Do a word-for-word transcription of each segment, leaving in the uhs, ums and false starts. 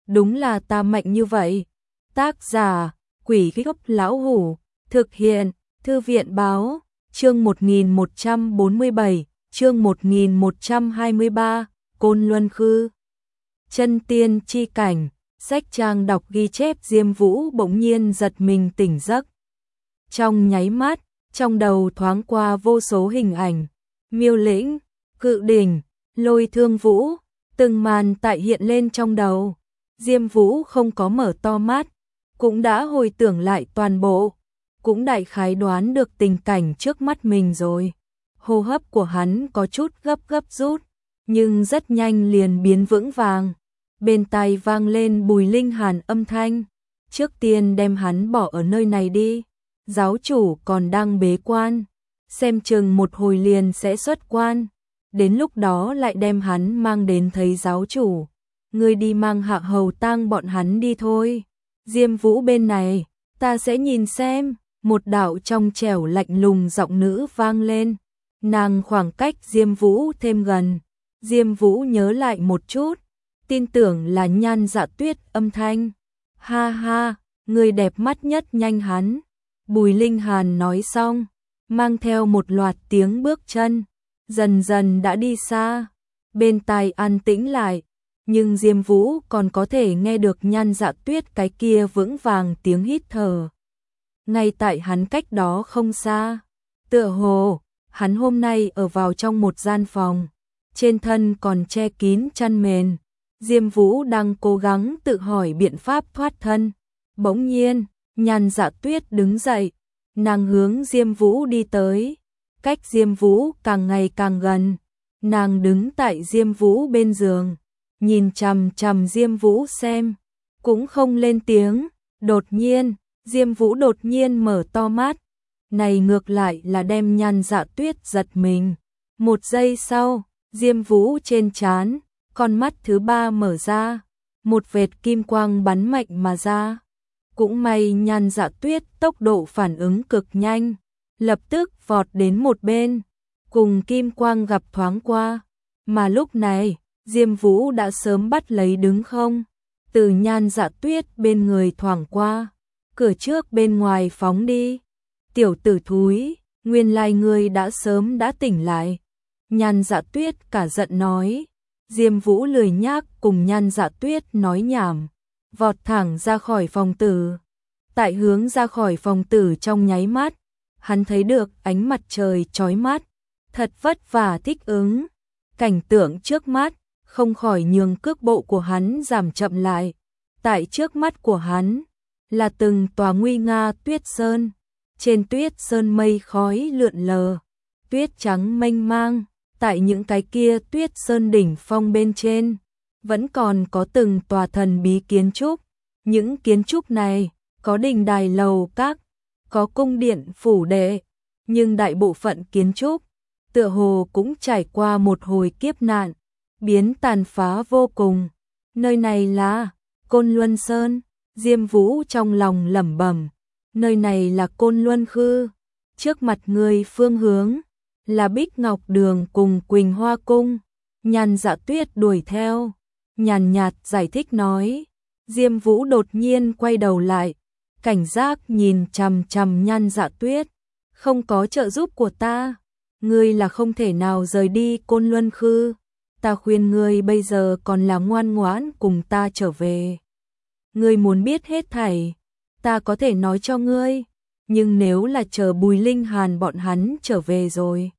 đúng là ta mạnh như vậy. Tác giả, Quỷ Gốc Lão Hủ, thực hiện, Thư viện Báo, chương một nghìn một trăm bốn mươi bảy, chương một nghìn một trăm hai mươi ba, Côn Luân Khư. Chân tiên chi cảnh, sách trang đọc ghi chép Diêm Vũ bỗng nhiên giật mình tỉnh giấc. Trong nháy mắt, trong đầu thoáng qua vô số hình ảnh, miêu lĩnh, cự đỉnh, lôi thương vũ, từng màn tại hiện lên trong đầu. Diêm Vũ không có mở to mắt, cũng đã hồi tưởng lại toàn bộ, cũng đại khái đoán được tình cảnh trước mắt mình rồi. Hô hấp của hắn có chút gấp gấp rút, nhưng rất nhanh liền biến vững vàng. Bên tai vang lên Bùi Linh Hàn âm thanh, trước tiên đem hắn bỏ ở nơi này đi, giáo chủ còn đang bế quan, xem chừng một hồi liền sẽ xuất quan, đến lúc đó lại đem hắn mang đến thấy giáo chủ. Ngươi đi mang Hạ Hầu Tang bọn hắn đi thôi. Diêm Vũ bên này, ta sẽ nhìn xem. Một đạo trong trẻo lạnh lùng giọng nữ vang lên. Nàng khoảng cách Diêm Vũ thêm gần. Diêm Vũ nhớ lại một chút, tin tưởng là Nhan Dạ Tuyết âm thanh. Ha ha, người đẹp mắt nhất nhanh hắn. Bùi Linh Hàn nói xong, mang theo một loạt tiếng bước chân, dần dần đã đi xa. Bên tai an tĩnh lại, nhưng Diêm Vũ còn có thể nghe được Nhan Dạ Tuyết cái kia vững vàng tiếng hít thở. Ngay tại hắn cách đó không xa, tựa hồ, hắn hôm nay ở vào trong một gian phòng, trên thân còn che kín chăn mền. Diêm Vũ đang cố gắng tự hỏi biện pháp thoát thân. Bỗng nhiên, Nhan Dạ Tuyết đứng dậy, nàng hướng Diêm Vũ đi tới, cách Diêm Vũ càng ngày càng gần. Nàng đứng tại Diêm Vũ bên giường, nhìn chằm chằm Diêm Vũ xem, cũng không lên tiếng. Đột nhiên, Diêm Vũ đột nhiên mở to mắt, này ngược lại là đem Nhan Dạ Tuyết giật mình. Một giây sau, Diêm Vũ trên trán, con mắt thứ ba mở ra, một vệt kim quang bắn mạnh mà ra. Cũng may Nhan Dạ Tuyết tốc độ phản ứng cực nhanh, lập tức vọt đến một bên, cùng kim quang gặp thoáng qua. Mà lúc này, Diêm Vũ đã sớm bắt lấy đứng không, từ Nhan Dạ Tuyết bên người thoảng qua, cửa trước bên ngoài phóng đi. Tiểu tử thúi, nguyên lai ngươi đã sớm đã tỉnh lại. Nhan Dạ Tuyết cả giận nói. Diêm Vũ lười nhác cùng Nhan Dạ Tuyết nói nhảm, vọt thẳng ra khỏi phòng tử. Tại hướng ra khỏi phòng tử trong nháy mắt, hắn thấy được ánh mặt trời chói mắt, thật vất vả thích ứng. Cảnh tượng trước mắt không khỏi nhường cước bộ của hắn giảm chậm lại. Tại trước mắt của hắn là từng tòa nguy nga tuyết sơn, trên tuyết sơn mây khói lượn lờ, tuyết trắng mênh mang. Tại những cái kia tuyết sơn đỉnh phong bên trên, vẫn còn có từng tòa thần bí kiến trúc. Những kiến trúc này có đình đài lầu các, có cung điện phủ đệ, nhưng đại bộ phận kiến trúc tựa hồ cũng trải qua một hồi kiếp nạn, biến tàn phá vô cùng. Nơi này là Côn Luân Sơn. Diêm Vũ trong lòng lẩm bẩm, nơi này là Côn Luân Khư, trước mặt người phương hướng là Bích Ngọc Đường cùng Quỳnh Hoa Cung. Nhan Dạ Tuyết đuổi theo, nhàn nhạt giải thích nói. Diêm Vũ đột nhiên quay đầu lại, cảnh giác nhìn chằm chằm Nhan Dạ Tuyết. Không có trợ giúp của ta, ngươi là không thể nào rời đi Côn Luân Khư. Ta khuyên ngươi bây giờ còn là ngoan ngoãn cùng ta trở về. Ngươi muốn biết hết thảy, ta có thể nói cho ngươi, nhưng nếu là chờ Bùi Linh Hàn bọn hắn trở về rồi,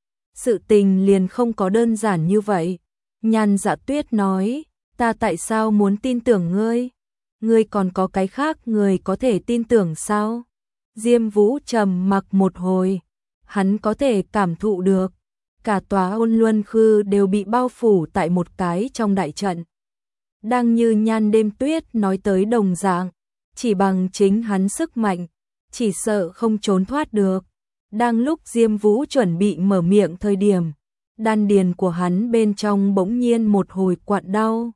sự tình liền không có đơn giản như vậy. Nhan Dạ Tuyết nói, ta tại sao muốn tin tưởng ngươi? Ngươi còn có cái khác người có thể tin tưởng sao? Diêm Vũ trầm mặc một hồi, hắn có thể cảm thụ được, cả tòa Côn Luân Khư đều bị bao phủ tại một cái trong đại trận. Đang như Nhan Đêm Tuyết nói tới đồng dạng, chỉ bằng chính hắn sức mạnh, chỉ sợ không trốn thoát được. Đang lúc Diêm Vũ chuẩn bị mở miệng thời điểm, đan điền của hắn bên trong bỗng nhiên một hồi quặn đau.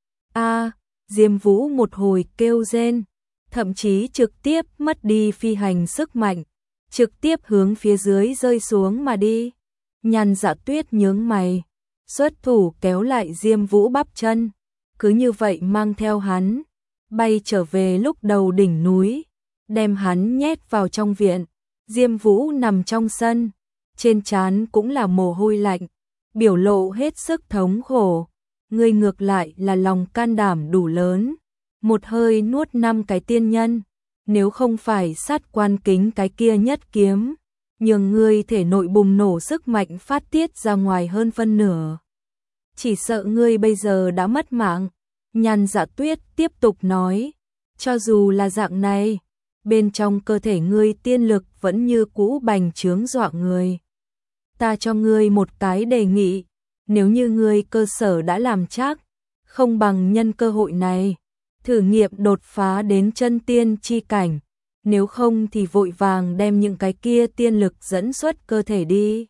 A, Diêm Vũ một hồi kêu rên, thậm chí trực tiếp mất đi phi hành sức mạnh, trực tiếp hướng phía dưới rơi xuống mà đi. Nhan Dạ Tuyết nhướng mày, xuất thủ kéo lại Diêm Vũ bắp chân, cứ như vậy mang theo hắn, bay trở về lúc đầu đỉnh núi, đem hắn nhét vào trong viện. Diêm Vũ nằm trong sân, trên trán cũng là mồ hôi lạnh, biểu lộ hết sức thống khổ. Ngươi ngược lại là lòng can đảm đủ lớn, một hơi nuốt năm cái tiên nhân, nếu không phải sát quan kính cái kia nhất kiếm, nhường ngươi thể nội bùng nổ sức mạnh phát tiết ra ngoài hơn phân nửa. Chỉ sợ ngươi bây giờ đã mất mạng. Nhan Dạ Tuyết tiếp tục nói, cho dù là dạng này, bên trong cơ thể ngươi tiên lực vẫn như cũ bành trướng dọa người. Ta cho ngươi một cái đề nghị, nếu như ngươi cơ sở đã làm chắc, không bằng nhân cơ hội này, thử nghiệm đột phá đến chân tiên chi cảnh, nếu không thì vội vàng đem những cái kia tiên lực dẫn xuất cơ thể đi.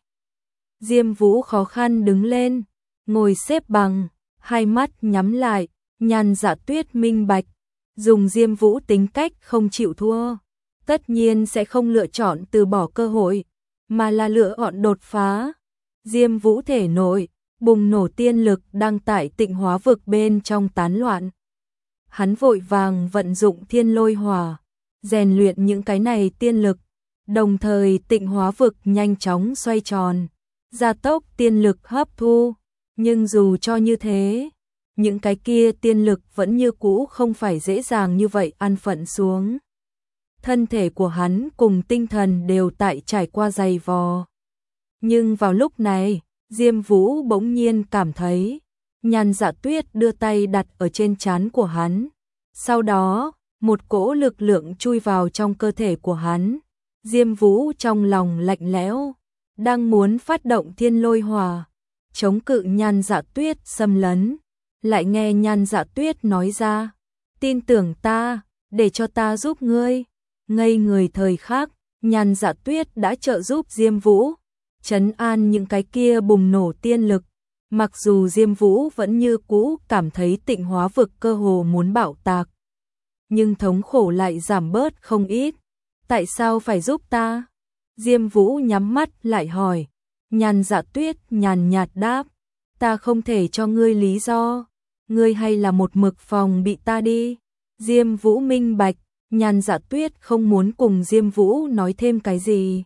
Diêm Vũ khó khăn đứng lên, ngồi xếp bằng, hai mắt nhắm lại. Nhan Dạ Tuyết minh bạch, dùng Diêm Vũ tính cách không chịu thua, tất nhiên sẽ không lựa chọn từ bỏ cơ hội, mà là lựa chọn đột phá. Diêm Vũ thể nội, bùng nổ tiên lực đang tại Tịnh Hóa vực bên trong tán loạn. Hắn vội vàng vận dụng Thiên Lôi Hỏa, rèn luyện những cái này tiên lực, đồng thời Tịnh Hóa vực nhanh chóng xoay tròn, gia tốc tiên lực hấp thu, nhưng dù cho như thế, những cái kia tiên lực vẫn như cũ không phải dễ dàng như vậy ăn phận xuống. Thân thể của hắn cùng tinh thần đều tại trải qua dày vò. Nhưng vào lúc này, Diêm Vũ bỗng nhiên cảm thấy, Nhan Dạ Tuyết đưa tay đặt ở trên trán của hắn. Sau đó, một cỗ lực lượng chui vào trong cơ thể của hắn. Diêm Vũ trong lòng lạnh lẽo, đang muốn phát động Thiên Lôi Hỏa, chống cự Nhan Dạ Tuyết xâm lấn. Lại nghe Nhan Dạ Tuyết nói ra, tin tưởng ta, để cho ta giúp ngươi. Ngây người thời khắc, Nhan Dạ Tuyết đã trợ giúp Diêm Vũ, trấn an những cái kia bùng nổ tiên lực. Mặc dù Diêm Vũ vẫn như cũ cảm thấy Tịnh Hóa vực cơ hồ muốn bạo tạc, nhưng thống khổ lại giảm bớt không ít. Tại sao phải giúp ta? Diêm Vũ nhắm mắt lại hỏi. Nhan Dạ Tuyết nhàn nhạt đáp, ta không thể cho ngươi lý do, ngươi hay là một mực phòng bị ta đi. Diêm Vũ minh bạch, Nhan Dạ Tuyết không muốn cùng Diêm Vũ nói thêm cái gì,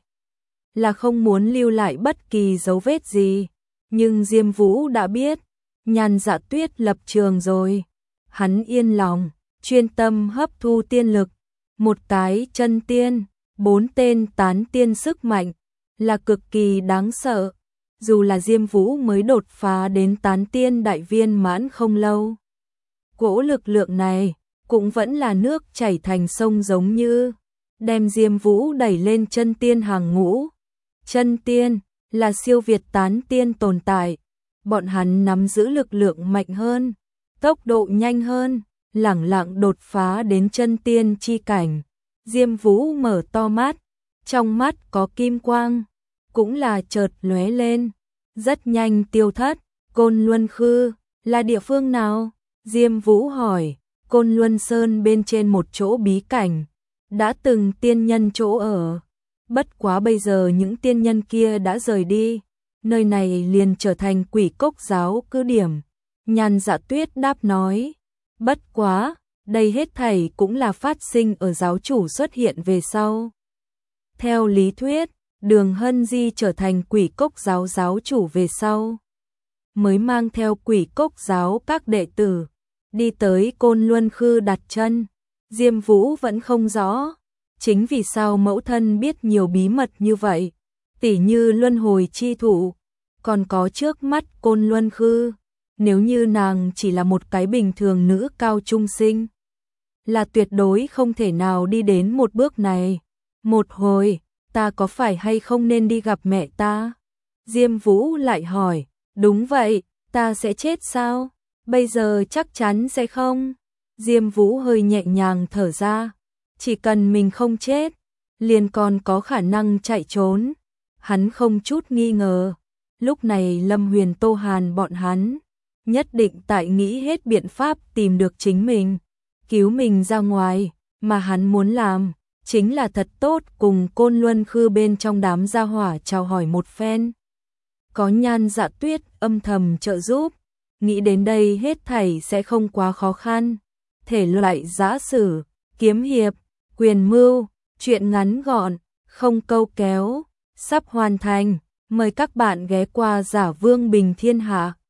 là không muốn lưu lại bất kỳ dấu vết gì. Nhưng Diêm Vũ đã biết, Nhan Dạ Tuyết lập trường rồi. Hắn yên lòng, chuyên tâm hấp thu tiên lực. Một cái chân tiên, bốn tên tán tiên sức mạnh, là cực kỳ đáng sợ. Dù là Diêm Vũ mới đột phá đến tán tiên đại viên mãn không lâu, cỗ lực lượng này cũng vẫn là nước chảy thành sông, giống như đem Diêm Vũ đẩy lên chân tiên hàng ngũ. Chân tiên là siêu việt tán tiên tồn tại, bọn hắn nắm giữ lực lượng mạnh hơn, tốc độ nhanh hơn, lẳng lặng đột phá đến chân tiên chi cảnh. Diêm Vũ mở to mắt, trong mắt có kim quang, cũng là chợt lóe lên, rất nhanh tiêu thất. Côn Luân Khư là địa phương nào? Diêm Vũ hỏi. Côn Luân Sơn bên trên một chỗ bí cảnh, đã từng tiên nhân chỗ ở. Bất quá bây giờ những tiên nhân kia đã rời đi, nơi này liền trở thành Quỷ Cốc giáo cứ điểm. Nhan Dạ Tuyết đáp nói, bất quá, đây hết thảy cũng là phát sinh ở giáo chủ xuất hiện về sau. Theo lý thuyết, Đường Hân Di trở thành Quỷ Cốc giáo giáo chủ về sau, mới mang theo Quỷ Cốc giáo các đệ tử đi tới Côn Luân Khư đặt chân. Diêm Vũ vẫn không rõ, chính vì sao mẫu thân biết nhiều bí mật như vậy, tỉ như luân hồi chi thụ, còn có trước mắt Côn Luân Khư. Nếu như nàng chỉ là một cái bình thường nữ cao trung sinh, là tuyệt đối không thể nào đi đến một bước này. Một hồi, ta có phải hay không nên đi gặp mẹ ta? Diêm Vũ lại hỏi. Đúng vậy, ta sẽ chết sao? Bây giờ chắc chắn sẽ không. Diêm Vũ hơi nhẹ nhàng thở ra, chỉ cần mình không chết, liền còn có khả năng chạy trốn. Hắn không chút nghi ngờ, lúc này Lâm Huyền, Tô Hàn bọn hắn nhất định tại nghĩ hết biện pháp tìm được chính mình, cứu mình ra ngoài, mà hắn muốn làm chính là thật tốt cùng Côn Luân Khư bên trong đám gia hỏa chào hỏi một phen. Có Nhan Dạ Tuyết âm thầm trợ giúp, nghĩ đến đây hết thảy sẽ không quá khó khăn. Thể loại giã sử, kiếm hiệp, quyền mưu, truyện ngắn gọn, không câu kéo, sắp hoàn thành. Mời các bạn ghé qua Giả Vương Bình Thiên Hạ.